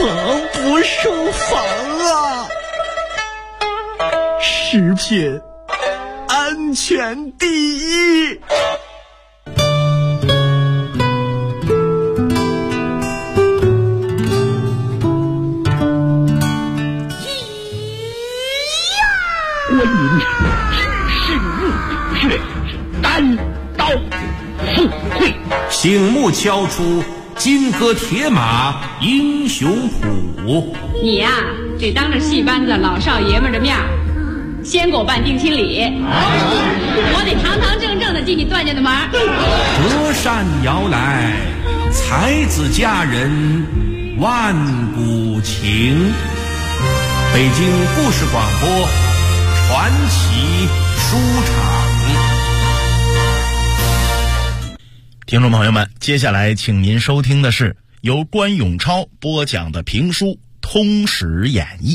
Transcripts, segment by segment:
可不胜防啊！食品安全第一。 关云知事木血，单刀赴会。 醒目敲出金戈铁马英雄谱。 你呀，得当着戏班子老少爷们的面先给我办定亲礼，我得堂堂正正的进你段家的门。 隔山摇来，才子佳人万古情。北京故事广播传奇书场。 听众朋友们，接下来请您收听的是由关永超播讲的评书《通史演义》。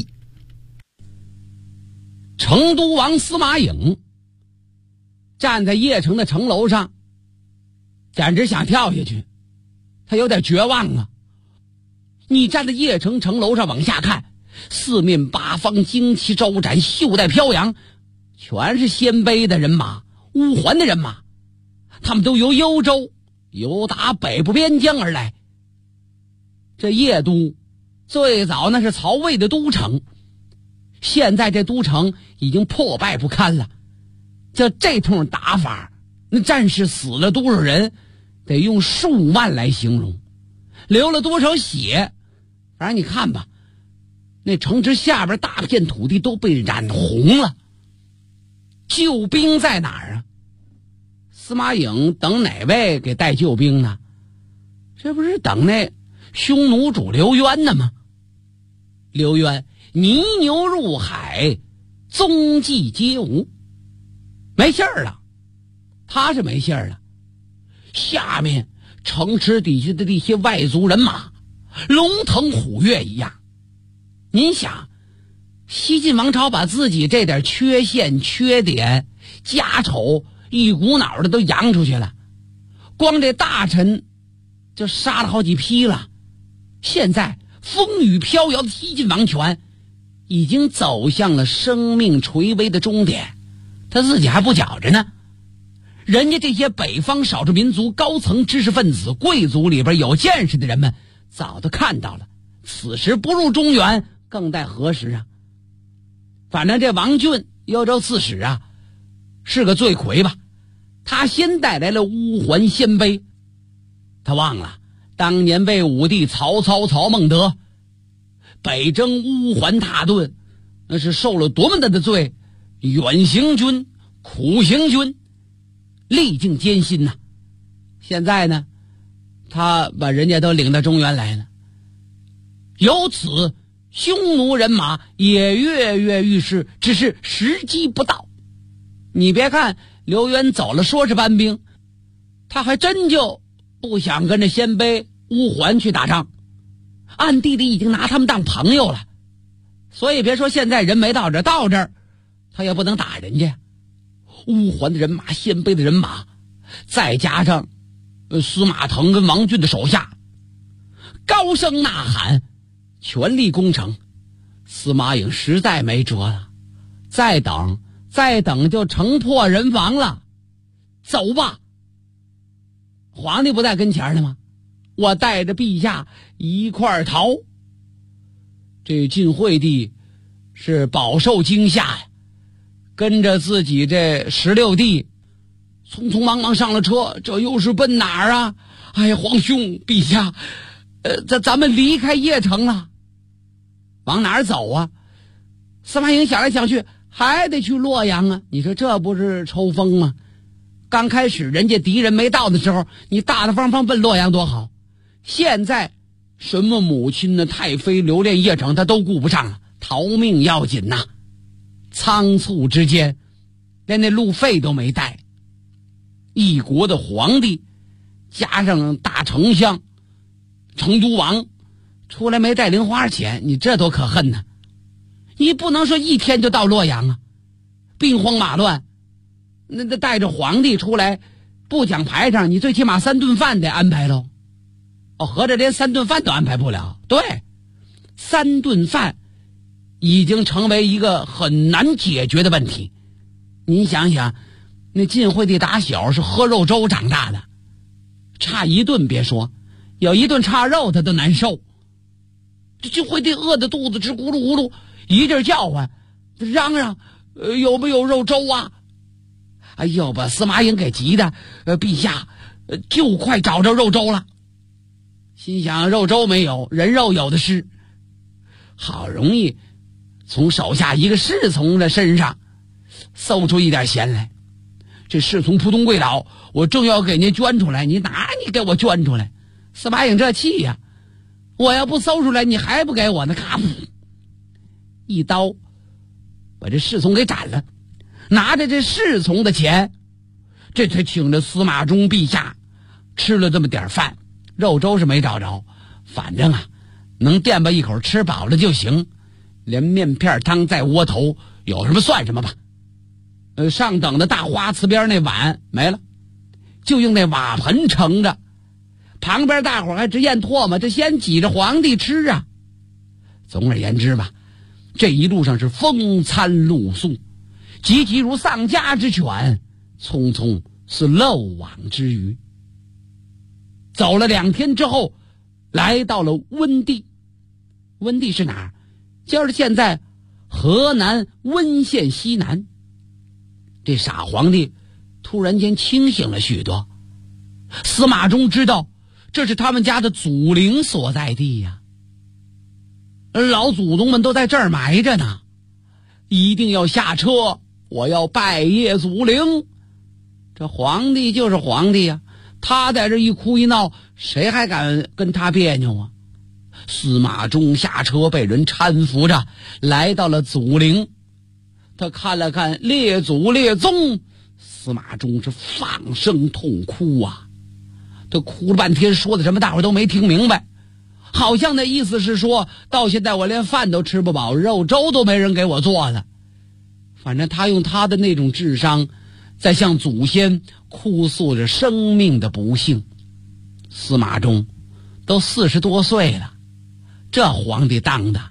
成都王司马颖站在邺城的城楼上，简直想跳下去，他有点绝望啊！你站在邺城城楼上往下看，四面八方旌旗招展，袖带飘扬，全是鲜卑的人马，乌桓的人马，他们都由幽州，由打北部边疆而来。这邺都最早那是曹魏的都城，现在这都城已经破败不堪了。就这通打法，那战士死了多少人，得用数万来形容，流了多少血，反正你看吧，那城池下边大片土地都被染红了。救兵在哪儿啊？司马颖等哪位给带救兵呢？这不是等那匈奴主刘渊呢吗？刘渊泥牛入海，踪迹皆无，没信儿了，他是没信儿了。下面城池底下的这些外族人马龙腾虎跃一样。您想，西晋王朝把自己这点缺陷缺点家丑一股脑的都扬出去了，光这大臣就杀了好几批了。现在风雨飘摇的西晋王权已经走向了生命垂危的终点，他自己还不觉着呢。人家这些北方少数民族高层知识分子贵族里边有见识的人们早都看到了，此时不入中原更待何时啊？反正这王浚幽州刺史啊是个罪魁吧，他先带来了乌桓鲜卑。他忘了当年魏武帝曹操曹孟德北征乌桓踏顿，那是受了多么大的罪，远行军苦行军，历尽艰辛呐。现在呢，他把人家都领到中原来了，由此匈奴人马也跃跃欲试，只是时机不到。你别看刘渊走了说是搬兵，他还真就不想跟着鲜卑乌桓去打仗，暗地里已经拿他们当朋友了。所以别说现在人没到这儿，到这儿他也不能打人家。乌桓的人马，鲜卑的人马，再加上司马腾跟王浚的手下高声呐喊，全力攻城。司马颖实在没辙了，再等就城破人亡了。走吧，皇帝不在跟前呢吗？我带着陛下一块儿逃。这晋惠帝是饱受惊吓呀，跟着自己这16弟匆匆忙忙上了车，这又是奔哪儿啊？哎呀，皇兄陛下，咱们离开邺城了。往哪儿走啊？司马颖想来想去，还得去洛阳啊。你说这不是抽风吗？刚开始人家敌人没到的时候，你大大方方奔洛阳多好。现在什么母亲呢，太妃留恋邺城他都顾不上了，逃命要紧呐。仓促之间连那路费都没带，一国的皇帝加上大丞相成都王出来没带零花钱，你这多可恨呢。你不能说一天就到洛阳啊，兵荒马乱，那带着皇帝出来不讲排场，你最起码3顿饭得安排喽。合着连3顿饭都安排不了。对， 3顿饭已经成为一个很难解决的问题。您想想，那晋惠帝打小是喝肉粥长大的，差一顿别说，有一顿差肉他都难受。这晋惠帝饿得肚子直咕噜咕噜，一阵叫唤，嚷嚷有没有肉粥啊？哎呦，把司马颖给急的，陛下就快找着肉粥了。心想肉粥没有，人肉有的是。好容易从手下一个侍从的身上搜出一点钱来，这侍从扑通跪倒，我正要给您捐出来，你给我捐出来。司马颖这气呀，我要不搜出来，你还不给我呢？咔，一刀把这侍从给斩了，拿着这侍从的钱，这才请着司马衷陛下吃了这么点饭，肉粥是没找着，反正能垫吧一口，吃饱了就行，连面片汤再窝头，有什么算什么吧。上等的大花瓷边那碗没了，就用那瓦盆盛着，旁边大伙还直咽唾沫，这先挤着皇帝吃啊。总而言之吧，这一路上是风餐露宿，急急如丧家之犬，匆匆是漏网之鱼。走了2天之后，来到了温地。温地是哪儿？就是现在河南温县西南。这傻皇帝突然间清醒了许多，司马衷知道这是他们家的祖陵所在地呀，老祖宗们都在这儿埋着呢，一定要下车，我要拜谒祖陵。这皇帝就是皇帝呀，他在这一哭一闹，谁还敢跟他别扭啊？司马衷下车，被人搀扶着来到了祖陵。他看了看列祖列宗，司马衷是放声痛哭啊！他哭了半天，说的什么大伙都没听明白，好像那意思是说到现在我连饭都吃不饱，肉粥都没人给我做了。反正他用他的那种智商在向祖先哭诉着生命的不幸。司马衷都40多岁了，这皇帝当的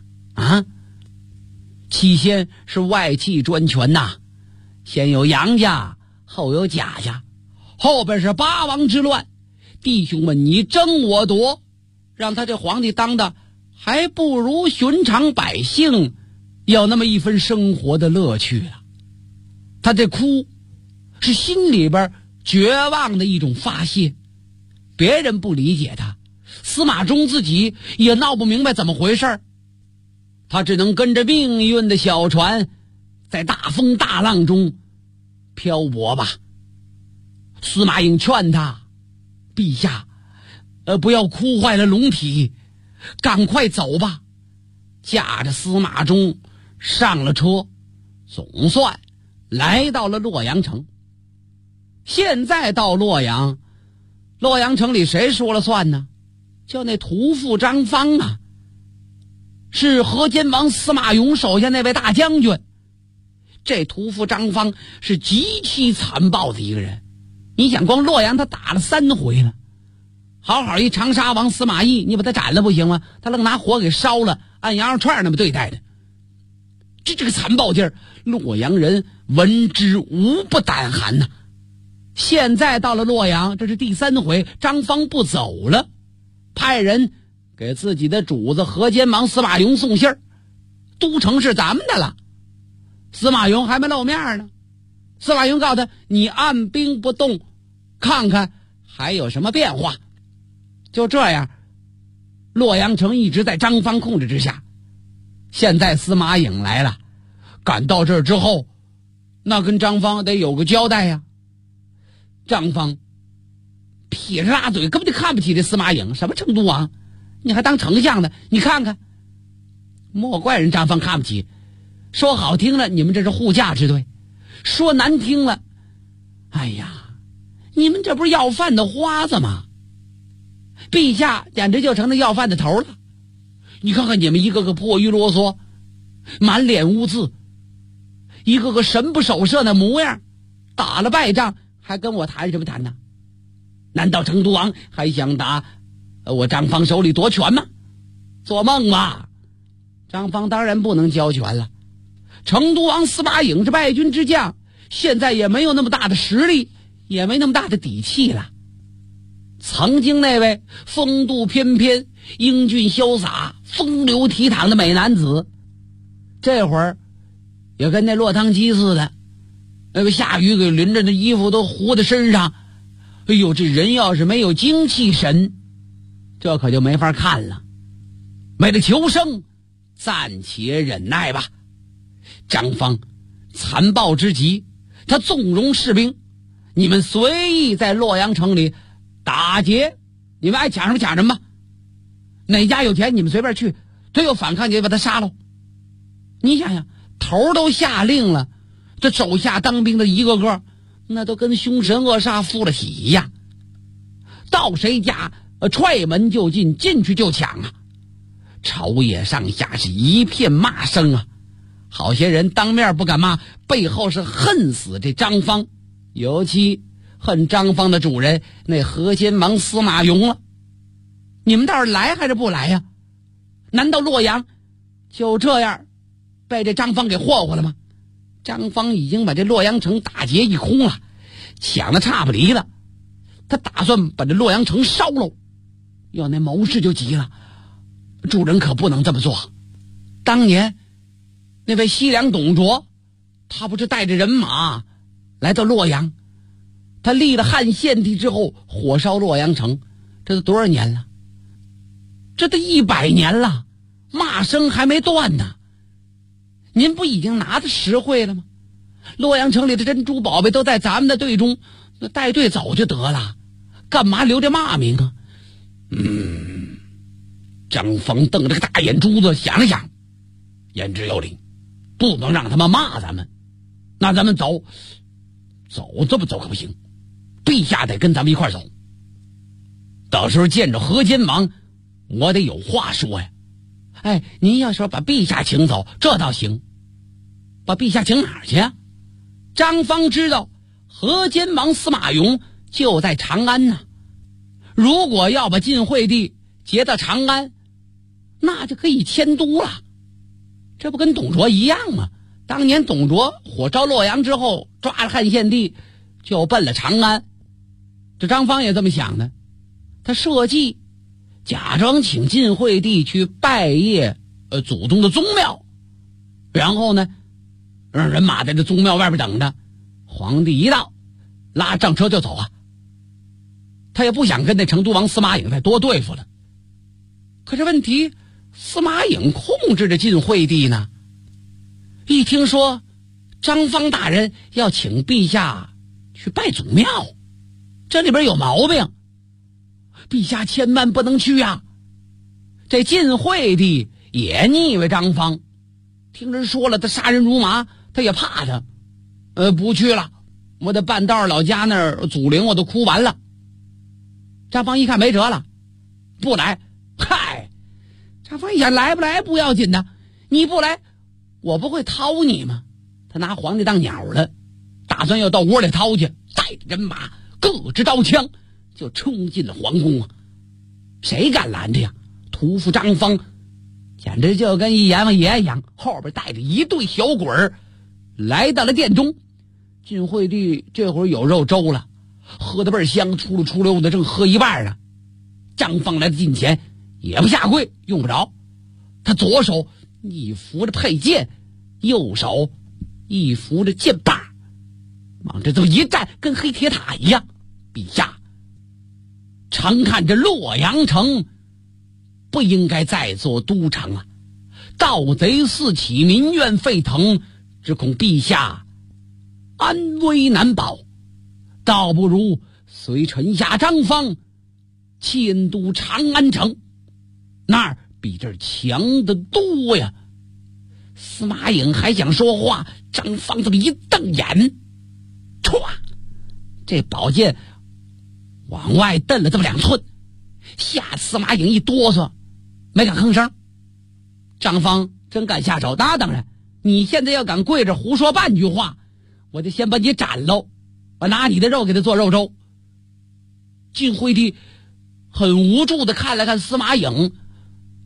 起先是外戚专权呐，先有杨家，后有贾家，后边是八王之乱，弟兄们你争我夺，让他这皇帝当的还不如寻常百姓有那么一分生活的乐趣了。他这哭是心里边绝望的一种发泄，别人不理解他，司马衷自己也闹不明白怎么回事，他只能跟着命运的小船在大风大浪中漂泊吧。司马颖劝他，陛下不要哭坏了龙体，赶快走吧。驾着司马衷上了车，总算来到了洛阳城。现在到洛阳城里谁说了算呢？就那屠父张方啊，是河间王司马颙手下那位大将军。这屠父张方是极其残暴的一个人，你想光洛阳他打了3回了，好好一长沙王司马懿，你把他斩了不行吗？他愣拿火给烧了，按羊肉串那么对待的。这个残暴劲儿，洛阳人闻之无不胆寒呐。现在到了洛阳，这是第3回，张方不走了，派人给自己的主子河间王司马颙送信儿，都城是咱们的了。司马颙还没露面呢，司马颙告诉他，你按兵不动，看看还有什么变化。就这样，洛阳城一直在张方控制之下。现在司马颖来了，赶到这儿之后，那跟张方得有个交代呀。张方撇着大嘴，根本就看不起这司马颖，什么程度啊？你还当丞相的？你看看，莫怪人张方看不起。说好听了，你们这是护驾之队；说难听了，哎呀，你们这不是要饭的花子吗？陛下简直就成那要饭的头了。你看看你们一个个破衣啰嗦，满脸污渍，一个个神不守舍的模样，打了败仗还跟我谈什么谈呢？难道成都王还想打我张方手里夺权吗？做梦吧！ 张方当然不能交权了，成都王司马颖这败军之将，现在也没有那么大的实力，也没那么大的底气了。曾经那位风度翩翩、英俊潇洒、风流倜傥的美男子，这会儿也跟那落汤鸡似的，那个下雨给淋着的衣服都糊在身上。哎呦，这人要是没有精气神，这可就没法看了。为了求生，暂且忍耐吧。张方残暴之极，他纵容士兵，你们随意在洛阳城里打劫，你们爱抢什么抢什么，哪家有钱你们随便去，他有反抗你就把他杀了。你想想，头都下令了，这手下当兵的一个个那都跟凶神恶煞附了体一样，到谁家踹门就进，进去就抢啊！朝野上下是一片骂声啊！好些人当面不敢骂，背后是恨死这张方，尤其恨张方的主人那河间王司马颙了。你们倒是来还是不来呀？难道洛阳就这样被这张方给霍霍了吗？张方已经把这洛阳城打劫一空了，抢得差不离了，他打算把这洛阳城烧了。要那谋士就急了，主人可不能这么做。当年那位西凉董卓，他不是带着人马来到洛阳，他立了汉献帝之后火烧洛阳城，这都多少年了？这都100年了，骂声还没断呢。您不已经拿的实惠了吗？洛阳城里的珍珠宝贝都在咱们的队中，那带队走就得了，干嘛留着骂名啊？张方瞪着个大眼珠子想了想，言之有理，不能让他们骂咱们，那咱们走这么走可不行，陛下得跟咱们一块走。到时候见着河间王，我得有话说呀。哎，您要说把陛下请走，这倒行，把陛下请哪儿去啊？张方知道河间王司马颙就在长安呢，如果要把晋惠帝劫到长安，那就可以迁都了。这不跟董卓一样吗？当年董卓火烧洛阳之后，抓了汉献帝就奔了长安。这张方也这么想的，他设计假装请晋惠帝去拜谒祖宗的宗庙，然后呢让人马在这宗庙外边等着，皇帝一到拉仗车就走啊。他也不想跟那成都王司马颖再多对付了。可是问题，司马颖控制着晋惠帝呢，一听说张方大人要请陛下去拜祖庙，这里边有毛病，陛下千万不能去啊。这晋惠帝也腻歪张方，听人说了他杀人如麻，他也怕他，不去了，我的半道老家那儿祖陵我都哭完了。张方一看没辙了，不来。嗨，张方一想，来不来不要紧的，你不来我不会掏你吗？他拿皇帝当鸟了，打算要到窝里掏去，带着人马各支刀枪就冲进了皇宫啊！谁敢拦着呀？屠夫张方简直就跟一阎王爷一样，后边带着一队小鬼儿来到了殿中。晋惠帝这会儿有肉粥了，喝得倍儿香，出溜的正喝一半呢。张方来到近前也不下跪，用不着，他左手一扶着佩剑，右手一扶着剑把，往这都一站，跟黑铁塔一样。陛下，常看这洛阳城不应该再做都城啊，盗贼四起，民怨沸腾，只恐陛下安危难保，倒不如随臣下张方迁都长安城，那儿比这儿强得多呀。司马颖还想说话，张方这么一瞪眼，歘，这宝剑往外蹬了这么2寸，吓得司马颖一哆嗦，没敢吭声。张方真敢下手，那当然，你现在要敢跪着胡说半句话，我就先把你斩喽，我拿你的肉给他做肉粥。晋惠帝很无助的看了看司马颖，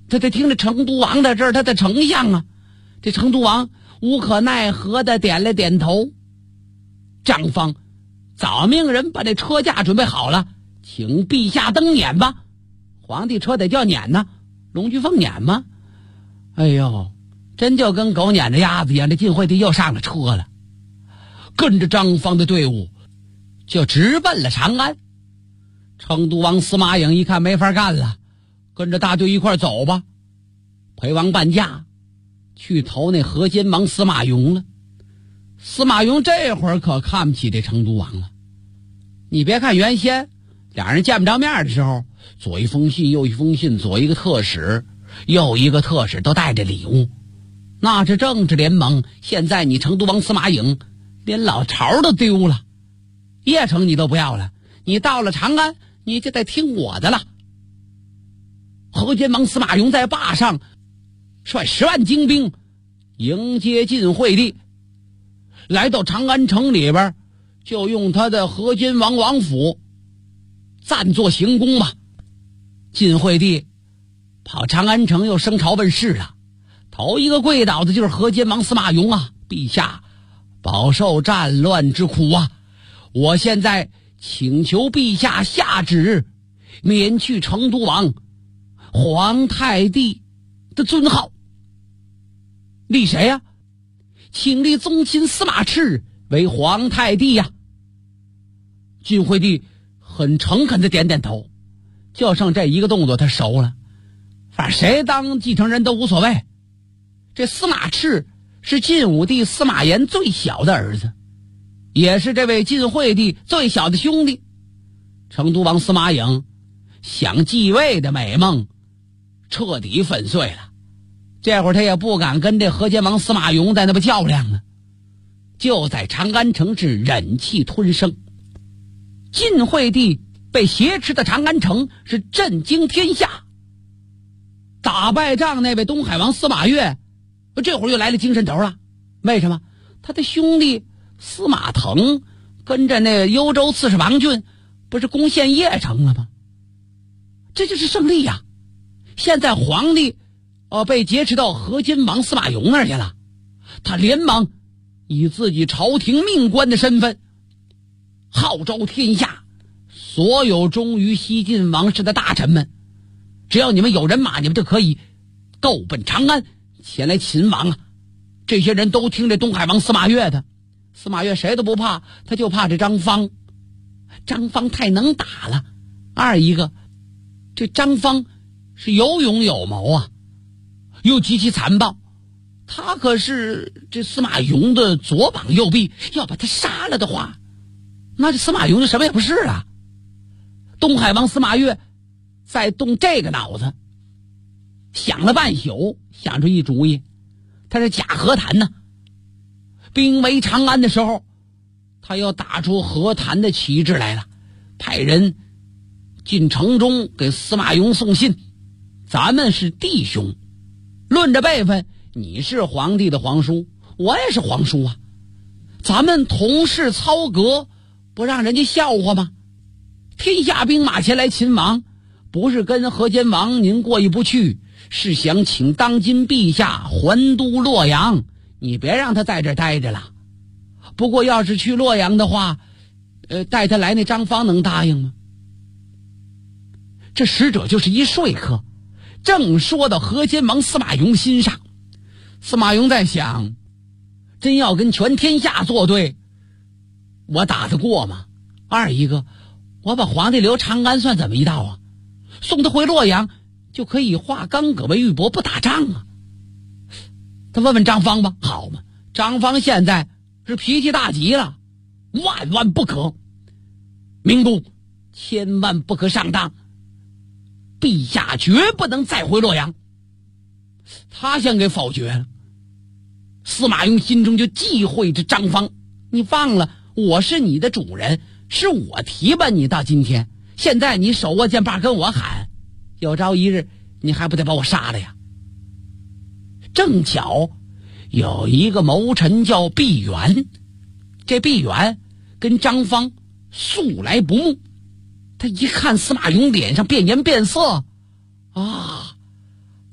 他得听着成都王在这儿，他的丞相啊。这成都王无可奈何的点了点头。张方早命人把这车驾准备好了，请陛下登辇吧。皇帝车得叫辇呢，龙居凤辇吗？哎呦，真就跟狗撵着鸭子一样。这晋惠帝又上了车了，跟着张方的队伍就直奔了长安。成都王司马颖一看没法干了，跟着大队一块走吧。裴王半驾去投那河间王司马颙了。司马颙这会儿可看不起这成都王了。你别看原先俩人见不着面的时候，左一封信右一封信，左一个特使右一个特使都带着礼物，那是政治联盟。现在你成都王司马颖连老巢都丢了，邺城你都不要了，你到了长安你就得听我的了。河间王司马颙在坝上率10万精兵迎接晋惠帝，来到长安城里边，就用他的河间王王府暂作行宫吧。晋惠帝跑长安城又升朝问事了，头一个跪倒的就是河间王司马颙啊！陛下，饱受战乱之苦啊！我现在请求陛下下旨，免去成都王皇太帝的尊号，立谁呀？请立宗亲司马炽为皇太帝呀！晋惠帝很诚恳的点点头，就剩这一个动作他熟了，反正谁当继承人都无所谓。这司马炽是晋武帝司马炎最小的儿子，也是这位晋惠帝最小的兄弟。成都王司马颖想继位的美梦彻底粉碎了，这会儿他也不敢跟这河间王司马颙在那么较量了，就在长安城是忍气吞声。晋惠帝被挟持的长安城是震惊天下，打败仗那位东海王司马越这会儿又来了精神头了。为什么？他的兄弟司马腾跟着那幽州刺史王浚不是攻陷邺城了吗？这就是胜利呀！现在皇帝被劫持到河间王司马颙那儿去了，他连忙以自己朝廷命官的身份号召天下所有忠于西晋王室的大臣们，只要你们有人马，你们就可以够奔长安前来擒王啊！这些人都听这东海王司马越的，司马越谁都不怕，他就怕这张方。张方太能打了，二一个这张方是有勇有谋啊，又极其残暴，他可是这司马颙的左膀右臂，要把他杀了的话，那这司马颙就什么也不是啊。东海王司马越再动这个脑子，想了半宿，想出一主意。他是假和谈呢，兵围长安的时候，他又打出和谈的旗帜来了，派人进城中给司马颙送信，咱们是弟兄，论着辈分，你是皇帝的皇叔，我也是皇叔啊，咱们同是操戈，不让人家笑话吗？天下兵马前来擒王，不是跟河间王您过意不去，是想请当今陛下还都洛阳，你别让他在这儿待着了。不过要是去洛阳的话，带他来那张方能答应吗？这使者就是一说客，正说到河间王司马颙心上。司马颙在想，真要跟全天下作对，我打得过吗？二一个，我把皇帝留长安算怎么一道啊？送他回洛阳就可以化干戈为玉帛，不打仗啊。他问问张方吧，好嘛，张方现在是脾气大极了，万万不可，明公千万不可上当，陛下绝不能再回洛阳。他先给否决了。司马颙心中就忌讳着张方，你忘了我是你的主人，是我提拔你到今天，现在你手握剑把跟我喊，有朝一日你还不得把我杀了呀？正巧有一个谋臣叫毕远，这毕远跟张方素来不睦，他一看司马颙脸上变颜变色啊，他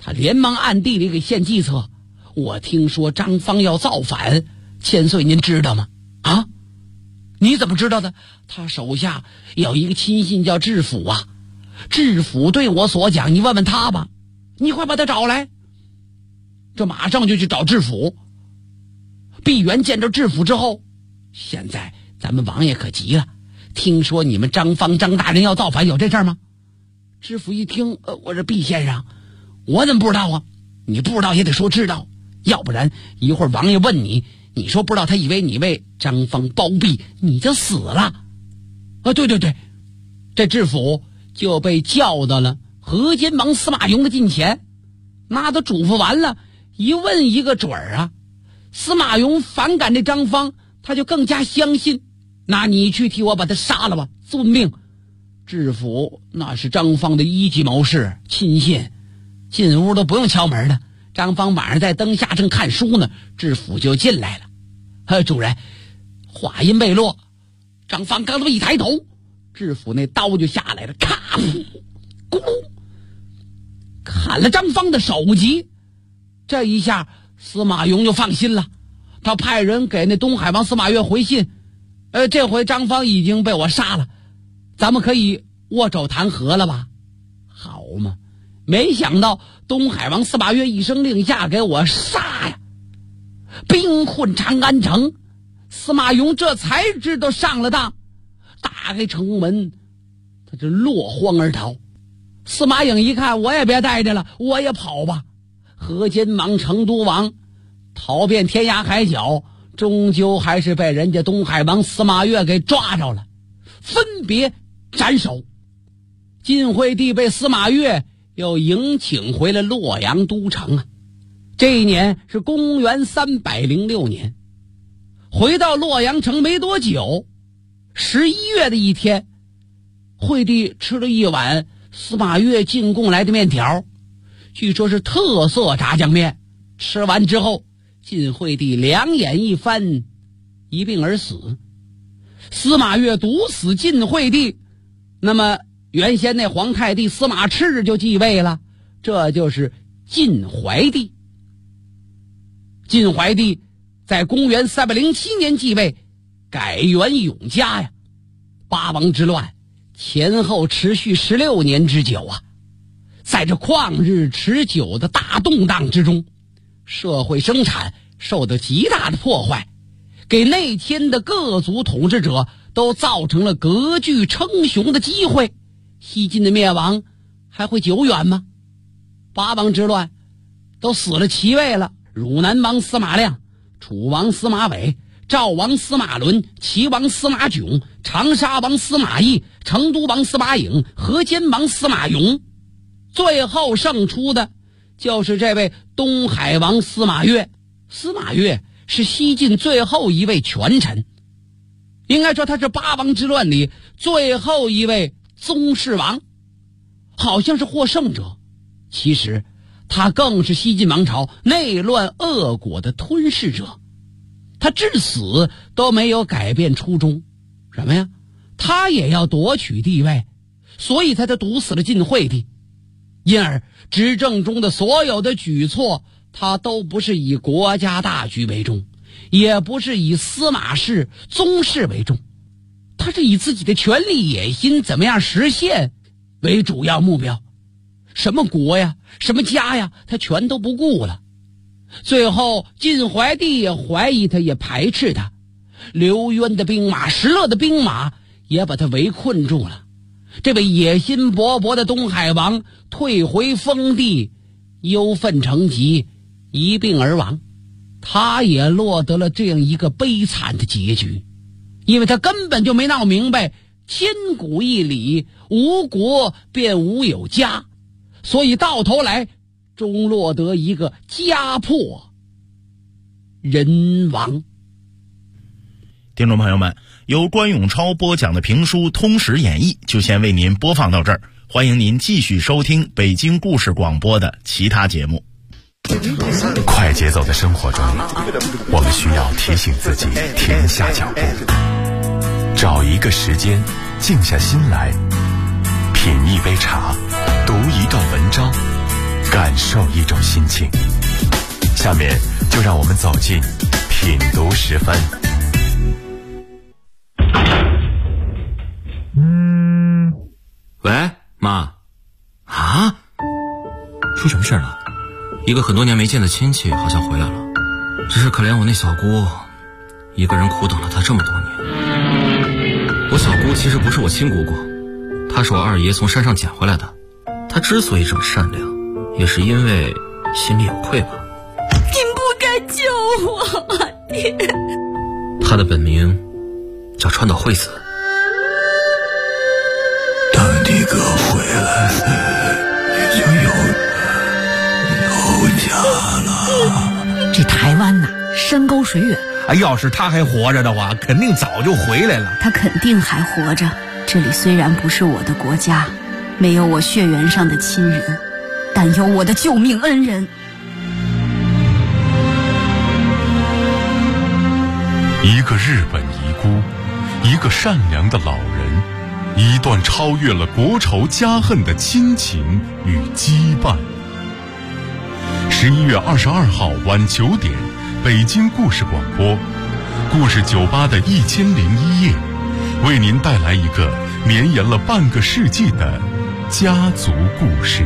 他连忙暗地里给献计策。我听说张方要造反，千岁您知道吗？啊？你怎么知道的？他手下有一个亲信叫智府啊，智府对我所讲，你问问他吧。你快把他找来。这马上就去找智府。毕原见着智府之后，现在咱们王爷可急了，听说你们张方张大人要造反，有这事儿吗？知府一听，我说毕先生，我怎么不知道啊？你不知道也得说知道，要不然一会儿王爷问你，你说不知道，他以为你为张方包庇，你就死了。对，这知府就被叫到了河间王司马雍的近前，那都嘱咐完了，一问一个准儿啊。司马雍反感这张方，他就更加相信，那你去替我把他杀了吧，遵命。知府那是张方的一级谋士亲信，进屋都不用敲门的。张方晚上在灯下正看书呢，知府就进来了。主人，话音未落，张方刚这么一抬头，知府那刀就下来了，咔咕噜砍了张方的首级。这一下司马雍就放心了，他派人给那东海王司马越回信，这回张方已经被我杀了，咱们可以握手谈和了吧？好嘛，没想到东海王司马越一声令下，给我杀呀！兵困长安城，司马雍这才知道上了当，打开城门，他这落荒而逃。司马颖一看，我也别待着了，我也跑吧。河间王、成都王逃遍天涯海角，终究还是被人家东海王司马越给抓着了，分别斩首。晋惠帝被司马越又迎请回了洛阳都城啊。这一年是公元306年，回到洛阳城没多久，11月的一天，惠帝吃了一碗司马越进贡来的面条，据说是特色炸酱面。吃完之后，晋惠帝两眼一翻，一病而死。司马越毒死晋惠帝，那么原先那皇太帝司马炽就继位了，这就是晋怀帝。晋怀帝在公元307年继位，改元永嘉呀。八王之乱前后持续16年之久啊。在这旷日持久的大动荡之中，社会生产受到极大的破坏，给内迁的各族统治者都造成了割据称雄的机会。西晋的灭亡还会久远吗？八王之乱都死了7位了，汝南王司马亮、楚王司马伟、赵王司马伦、齐王司马囧、长沙王司马懿、成都王司马颖、河间王司马雍，最后胜出的就是这位东海王司马越。司马越是西晋最后一位权臣，应该说他是八王之乱里最后一位宗室王，好像是获胜者，其实他更是西晋王朝内乱恶果的吞噬者。他至死都没有改变初衷，什么呀？他也要夺取帝位，所以他才毒死了晋惠帝。因而执政中的所有的举措，他都不是以国家大局为重，也不是以司马氏宗室为重，他是以自己的权力野心怎么样实现为主要目标。什么国呀，什么家呀，他全都不顾了。最后晋怀帝也怀疑他，也排斥他，刘渊的兵马、石勒的兵马也把他围困住了。这位野心勃勃的东海王退回封地，忧愤成疾，一病而亡。他也落得了这样一个悲惨的结局，因为他根本就没闹明白千古一理，无国便无有家，所以到头来终落得一个家破人亡。 听众朋友们，由关永超播讲的评书《通史演义》就先为您播放到这儿，欢迎您继续收听北京故事广播的其他节目。 快节奏的生活中，我们需要提醒自己停下脚步，找一个时间静下心来，品一杯茶，读一段文章， 感受一种心情。下面就让我们走进品读时分。 喂，妈。啊？出什么事了？一个很多年没见的亲戚好像回来了，只是可怜我那小姑，一个人苦等了她这么多年。我小姑其实不是我亲姑姑，她是我二爷从山上捡回来的。她之所以这么善良，也是因为心里有愧吧。 你不该救我，爹。 她的本名叫川岛惠子。 当你哥回来，你就有家了。 这台湾呐，山高水远。 要是他还活着的话，肯定早就回来了。 他肯定还活着。这里虽然不是我的国家，没有我血缘上的亲人，但有我的救命恩人。 一个日本遗孤，一个善良的老人，一段超越了国仇家恨的亲情与羁绊。11月22号晚9点，北京故事广播，故事酒吧的1001夜，为您带来一个绵延了半个世纪的家族故事。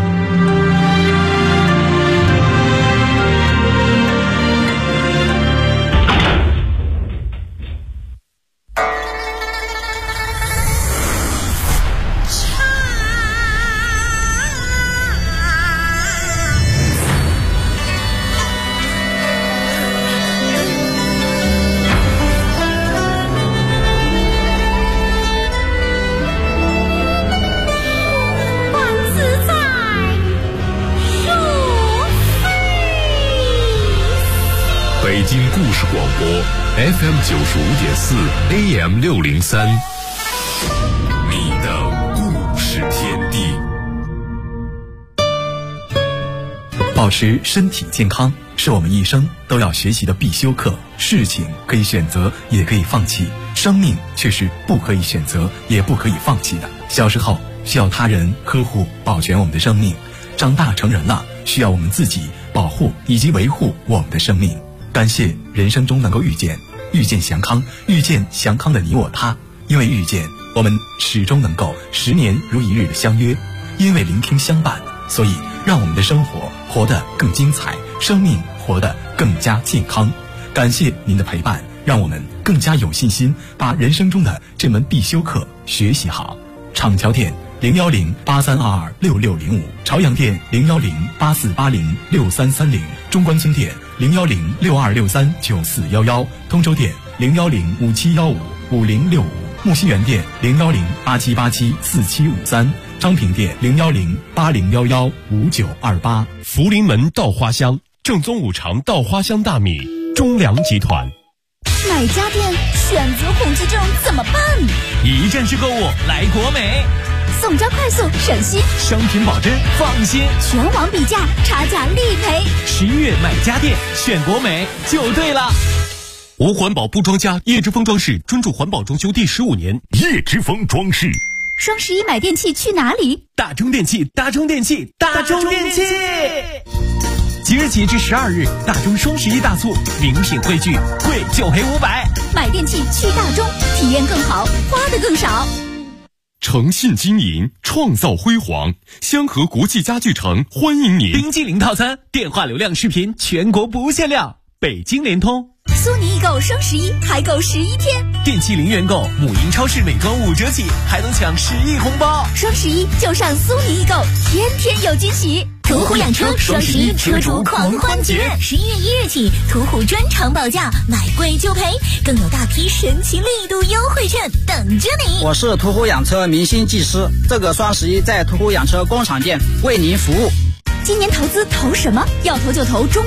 北京故事广播 FM 95.4 AM 603，你的故事天地。 保持身体健康是我们一生都要学习的必修课。事情可以选择，也可以放弃，生命却是不可以选择，也不可以放弃的。小时候需要他人呵护保全我们的生命，长大成人了需要我们自己保护以及维护我们的生命。感谢人生中能够遇见祥康，遇见祥康的你我他。因为遇见，我们始终能够10年如一日的相约；因为聆听相伴，所以让我们的生活活得更精彩，生命活得更加健康。感谢您的陪伴，让我们更加有信心把人生中的这门必修课学习好。厂桥店01083226605，朝阳店01084806330，中关村店01062639411，通州店01057155065，木樨园店01087874753，昌平店01080115928。 福临门稻花香，正宗五常稻花香大米，中粮集团。 买家电选择恐惧症怎么办？ 一站式购物来国美， 送招快速省心， 商品保真放心， 全网比价，差价立赔。 11月买家电选国美就对了。 无环保不装家，叶之峰装饰专注环保装修第15年。 叶之峰装饰。 双11买电器去哪里？ 大中电器，大中电器，大中电器。即日起至12日，大中双11大促，名品汇聚，贵就赔500。 买电器去大中，体验更好，花的更少。 诚信经营，创造辉煌。香河国际家具城欢迎您。 冰激凌套餐，电话流量视频全国不限量。北京联通。 苏宁易购双11还购11天， 电器零元购，母婴超市美妆5折起，还能抢10亿红包。 双11就上苏宁易购，天天有惊喜。途虎养车双11车主狂欢节，11月1日起，途虎专场保价，买贵就赔，更有大批神奇力度优惠券等着你。 我是途虎养车明星技师，这个双11在途虎养车工厂店为您服务。 今年投资投什么？要投就投中